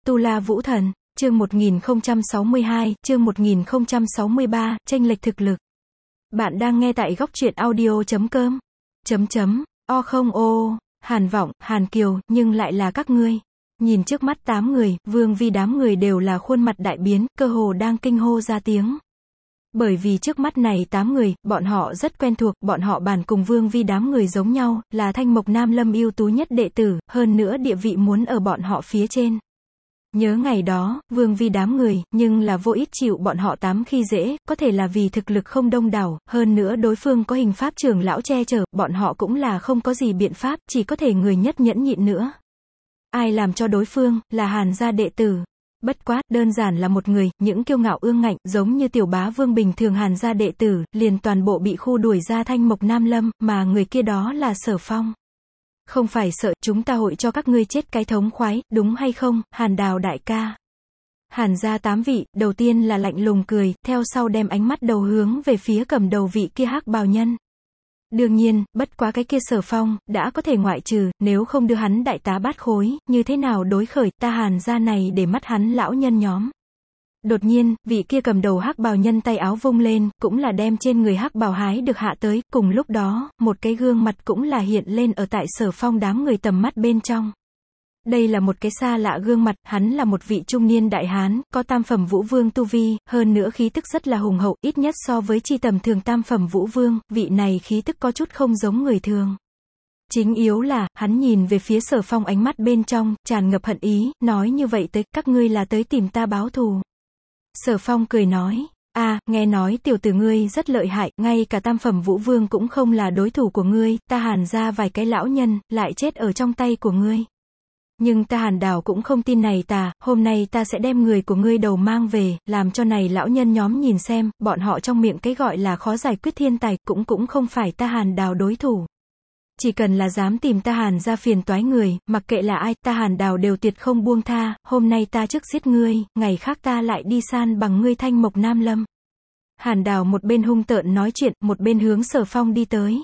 Tu La Vũ Thần, chương 1062, chương 1063, chênh lệch thực lực. Bạn đang nghe tại góc truyện audio.com. O không ô, Hàn Vọng, Hàn Kiều, nhưng lại là các ngươi. Nhìn trước mắt 8 người, Vương Vi đám người đều là khuôn mặt đại biến, cơ hồ đang kinh hô ra tiếng. Bởi vì trước mắt này 8 người, bọn họ rất quen thuộc, bọn họ bản cùng Vương Vi đám người giống nhau, là Thanh Mộc Nam Lâm ưu tú nhất đệ tử, hơn nữa địa vị muốn ở bọn họ phía trên. Nhớ ngày đó, Vương Vi đám người, nhưng là vô ít chịu bọn họ 8 khi dễ, có thể là vì thực lực không đông đảo, hơn nữa đối phương có hình pháp trưởng lão che chở, bọn họ cũng là không có gì biện pháp, chỉ có thể người nhất nhẫn nhịn nữa. Ai làm cho đối phương, là Hàn gia đệ tử. Bất quá, đơn giản là một người, những kiêu ngạo ương ngạnh, giống như tiểu bá vương bình thường Hàn gia đệ tử, liền toàn bộ bị khu đuổi ra Thanh Mộc Nam Lâm, mà người kia đó là Sở Phong. Không phải sợ, chúng ta hội cho các ngươi chết cái thống khoái, đúng hay không, Hàn Đào đại ca. Hàn gia 8 vị, đầu tiên là lạnh lùng cười, theo sau đem ánh mắt đầu hướng về phía cầm đầu vị kia hắc bào nhân. Đương nhiên, bất quá cái kia Sở Phong, đã có thể ngoại trừ, nếu không đưa hắn đại tá bát khối, như thế nào đối khởi ta Hàn gia này để mắt hắn lão nhân nhóm. Đột nhiên, vị kia cầm đầu hắc bào nhân tay áo vung lên, cũng là đem trên người hắc bào hái được hạ tới, cùng lúc đó, một cái gương mặt cũng là hiện lên ở tại Sở Phong đám người tầm mắt bên trong. Đây là một cái xa lạ gương mặt, hắn là một vị trung niên đại hán, có tam phẩm vũ vương tu vi, hơn nữa khí tức rất là hùng hậu, ít nhất so với chi tầm thường tam phẩm vũ vương, vị này khí tức có chút không giống người thường. Chính yếu là, hắn nhìn về phía Sở Phong ánh mắt bên trong, tràn ngập hận ý, nói như vậy tới, các ngươi là tới tìm ta báo thù. Sở Phong cười nói, nghe nói tiểu tử ngươi rất lợi hại, ngay cả tam phẩm vũ vương cũng không là đối thủ của ngươi, ta Hàn ra vài cái lão nhân, lại chết ở trong tay của ngươi. Nhưng ta Hàn Đào cũng không tin này hôm nay ta sẽ đem người của ngươi đầu mang về, làm cho này lão nhân nhóm nhìn xem, bọn họ trong miệng cái gọi là khó giải quyết thiên tài, cũng không phải ta Hàn Đào đối thủ. Chỉ cần là dám tìm ta Hàn ra phiền toái người, mặc kệ là ai, ta Hàn Đào đều tuyệt không buông tha, hôm nay ta trước giết ngươi, ngày khác ta lại đi san bằng ngươi Thanh Mộc Nam Lâm. Hàn Đào một bên hung tợn nói chuyện, một bên hướng Sở Phong đi tới.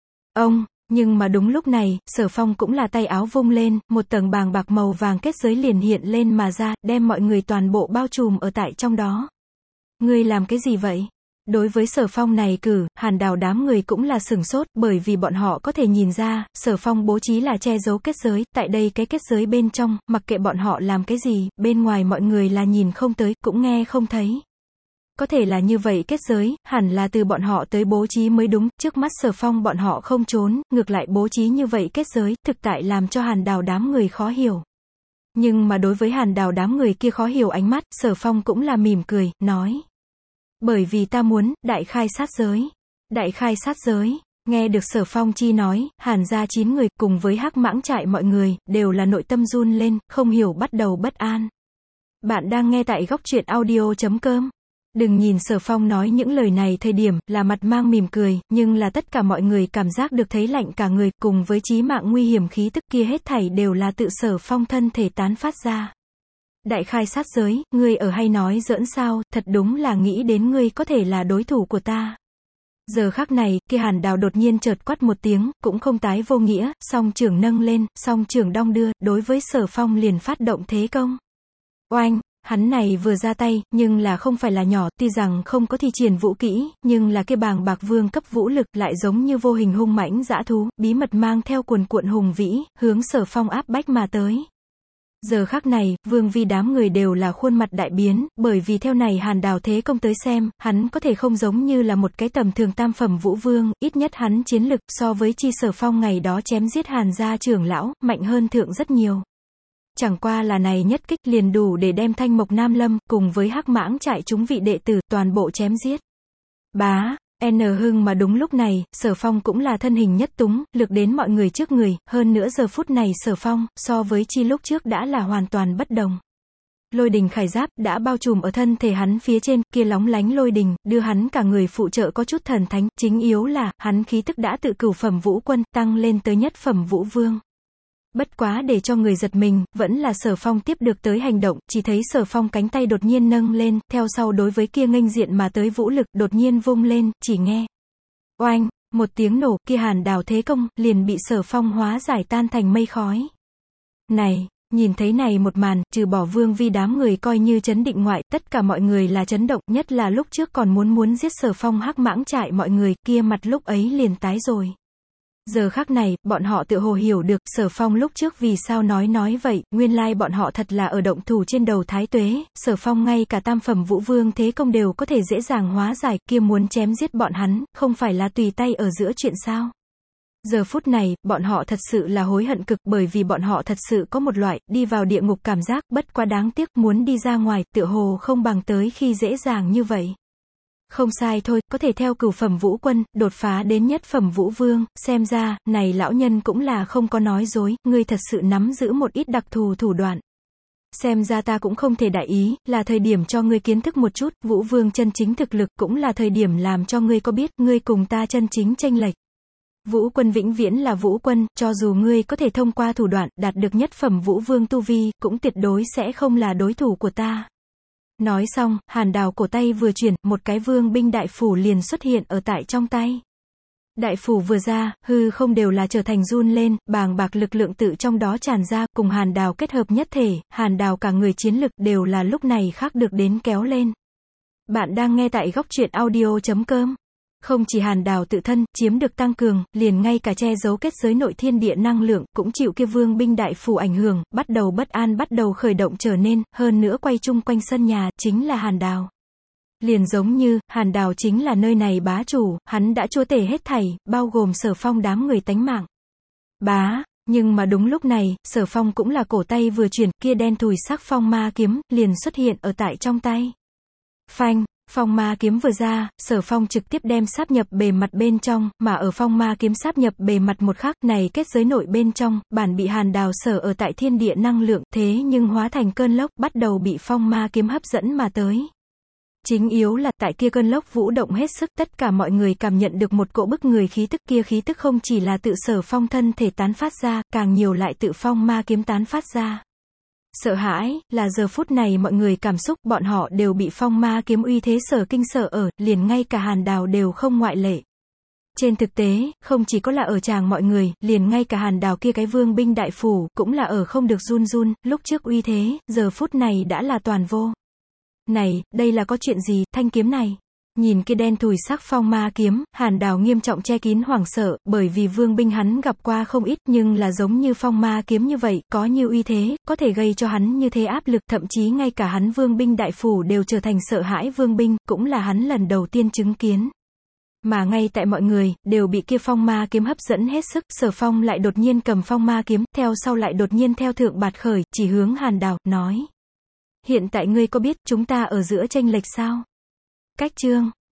Nhưng mà đúng lúc này, Sở Phong cũng là tay áo vung lên, một tầng bàng bạc màu vàng kết giới liền hiện lên mà ra, đem mọi người toàn bộ bao trùm ở tại trong đó. Ngươi làm cái gì vậy? Đối với Sở Phong này cử, Hàn Đào đám người cũng là sửng sốt, bởi vì bọn họ có thể nhìn ra, Sở Phong bố trí là che giấu kết giới, tại đây cái kết giới bên trong, mặc kệ bọn họ làm cái gì, bên ngoài mọi người là nhìn không tới, cũng nghe không thấy. Có thể là như vậy kết giới, hẳn là từ bọn họ tới bố trí mới đúng, trước mắt Sở Phong bọn họ không trốn, ngược lại bố trí như vậy kết giới, thực tại làm cho Hàn Đào đám người khó hiểu. Nhưng mà đối với Hàn Đào đám người kia khó hiểu ánh mắt, Sở Phong cũng là mỉm cười, nói. Bởi vì ta muốn, đại khai sát giới. Đại khai sát giới. Nghe được Sở Phong chi nói, Hàn gia 9 người, cùng với hắc mãng trại mọi người, đều là nội tâm run lên, không hiểu bắt đầu bất an. Bạn đang nghe tại góc truyện audio.com. Đừng nhìn Sở Phong nói những lời này thời điểm, là mặt mang mỉm cười, nhưng là tất cả mọi người cảm giác được thấy lạnh cả người, cùng với chí mạng nguy hiểm khí tức kia hết thảy đều là tự Sở Phong thân thể tán phát ra. Đại khai sát giới, ngươi ở hay nói giỡn sao, thật đúng là nghĩ đến ngươi có thể là đối thủ của ta. Giờ khắc này, kia Hàn Đào đột nhiên chợt quát một tiếng, cũng không tái vô nghĩa, song trưởng nâng lên, song trưởng đong đưa, đối với Sở Phong liền phát động thế công. Oanh! Hắn này vừa ra tay, nhưng là không phải là nhỏ, tuy rằng không có thi triển vũ kỹ, nhưng là kia bàng bạc vương cấp vũ lực lại giống như vô hình hung mãnh dã thú, bí mật mang theo cuồn cuộn hùng vĩ, hướng Sở Phong áp bách mà tới. Giờ khắc này, Vương Vi đám người đều là khuôn mặt đại biến, bởi vì theo này Hàn Đào thế công tới xem, hắn có thể không giống như là một cái tầm thường tam phẩm vũ vương, ít nhất hắn chiến lực so với chi Sở Phong ngày đó chém giết Hàn gia trưởng lão, mạnh hơn thượng rất nhiều. Chẳng qua là này nhất kích liền đủ để đem Thanh Mộc Nam Lâm, cùng với hắc mãng trại chúng vị đệ tử, toàn bộ chém giết. Hưng mà đúng lúc này, Sở Phong cũng là thân hình nhất túng, lực đến mọi người trước người, hơn nữa giờ phút này Sở Phong, so với chi lúc trước đã là hoàn toàn bất đồng. Lôi đình khải giáp, đã bao trùm ở thân thể hắn phía trên, kia lóng lánh lôi đình, đưa hắn cả người phụ trợ có chút thần thánh, chính yếu là, hắn khí tức đã tự cửu phẩm vũ quân, tăng lên tới nhất phẩm vũ vương. Bất quá để cho người giật mình, vẫn là Sở Phong tiếp được tới hành động, chỉ thấy Sở Phong cánh tay đột nhiên nâng lên, theo sau đối với kia nghênh diện mà tới vũ lực, đột nhiên vung lên, chỉ nghe. Oanh, một tiếng nổ, kia Hàn Đào thế công, liền bị Sở Phong hóa giải tan thành mây khói. Này, Nhìn thấy này một màn, trừ bỏ Vương Vi đám người coi như chấn định ngoại, tất cả mọi người là chấn động, nhất là lúc trước còn muốn giết Sở Phong hắc mãng trại mọi người, kia mặt lúc ấy liền tái rồi. Giờ khắc này, bọn họ tự hồ hiểu được, Sở Phong lúc trước vì sao nói vậy, nguyên lai bọn họ thật là ở động thủ trên đầu Thái Tuế, Sở Phong ngay cả tam phẩm Vũ Vương thế công đều có thể dễ dàng hóa giải, kia muốn chém giết bọn hắn, không phải là tùy tay ở giữa chuyện sao. Giờ phút này, bọn họ thật sự là hối hận cực bởi vì bọn họ thật sự có một loại, đi vào địa ngục cảm giác, bất quá đáng tiếc, muốn đi ra ngoài, tựa hồ không bằng tới khi dễ dàng như vậy. Không sai thôi, có thể theo cửu phẩm Vũ Quân, đột phá đến nhất phẩm Vũ Vương, xem ra, này lão nhân cũng là không có nói dối, ngươi thật sự nắm giữ một ít đặc thù thủ đoạn. Xem ra ta cũng không thể đại ý, là thời điểm cho ngươi kiến thức một chút, Vũ Vương chân chính thực lực, cũng là thời điểm làm cho ngươi có biết, ngươi cùng ta chân chính chênh lệch. Vũ Quân vĩnh viễn là Vũ Quân, cho dù ngươi có thể thông qua thủ đoạn, đạt được nhất phẩm Vũ Vương tu vi, cũng tuyệt đối sẽ không là đối thủ của ta. Nói xong, Hàn Đào cổ tay vừa chuyển, một cái vương binh đại phủ liền xuất hiện ở tại trong tay. Đại phủ vừa ra, hư không đều là trở thành run lên, bàng bạc lực lượng tự trong đó tràn ra, cùng Hàn Đào kết hợp nhất thể, Hàn Đào cả người chiến lực đều là lúc này khác được đến kéo lên. Bạn đang nghe tại góc truyện audio.com. Không chỉ Hàn Đào tự thân, chiếm được tăng cường, liền ngay cả che giấu kết giới nội thiên địa năng lượng, cũng chịu kia vương binh đại phủ ảnh hưởng, bắt đầu bất an bắt đầu khởi động trở nên, hơn nữa quay chung quanh sân nhà, chính là Hàn Đào. Liền giống như, Hàn Đào chính là nơi này bá chủ, hắn đã chúa tể hết thảy, bao gồm Sở Phong đám người tánh mạng. Nhưng mà đúng lúc này, Sở Phong cũng là cổ tay vừa chuyển, kia đen thùi sắc phong ma kiếm, liền xuất hiện ở tại trong tay. Phanh! Phong ma kiếm vừa ra, Sở Phong trực tiếp đem sáp nhập bề mặt bên trong, mà ở phong ma kiếm sáp nhập bề mặt một khắc này kết giới nội bên trong, bản bị Hàn Đào sở ở tại thiên địa năng lượng, thế nhưng hóa thành cơn lốc, bắt đầu bị phong ma kiếm hấp dẫn mà tới. Chính yếu là tại kia cơn lốc vũ động hết sức, tất cả mọi người cảm nhận được một cỗ bức người khí tức, kia khí tức không chỉ là tự Sở Phong thân thể tán phát ra, càng nhiều lại tự phong ma kiếm tán phát ra. Sợ hãi, là giờ phút này mọi người cảm xúc, bọn họ đều bị phong ma kiếm uy thế sở kinh sợ ở, liền ngay cả Hàn Đào đều không ngoại lệ. Trên thực tế, không chỉ có là ở tràng mọi người, liền ngay cả Hàn Đào kia cái vương binh đại phủ, cũng là ở không được run, lúc trước uy thế, giờ phút này đã là toàn vô. Này, đây là có chuyện gì, thanh kiếm này? Nhìn kia đen thùi sắc phong ma kiếm, Hàn Đào nghiêm trọng che kín hoảng sợ, bởi vì vương binh hắn gặp qua không ít, nhưng là giống như phong ma kiếm như vậy, có như uy thế, có thể gây cho hắn như thế áp lực, thậm chí ngay cả hắn vương binh đại phủ đều trở thành sợ hãi vương binh, cũng là hắn lần đầu tiên chứng kiến. Mà ngay tại mọi người, đều bị kia phong ma kiếm hấp dẫn hết sức, Sở Phong lại đột nhiên cầm phong ma kiếm, theo sau lại đột nhiên theo thượng bạt khởi, chỉ hướng Hàn Đào, nói. Hiện tại ngươi có biết, chúng ta ở giữa chênh lệch sao? Cách chương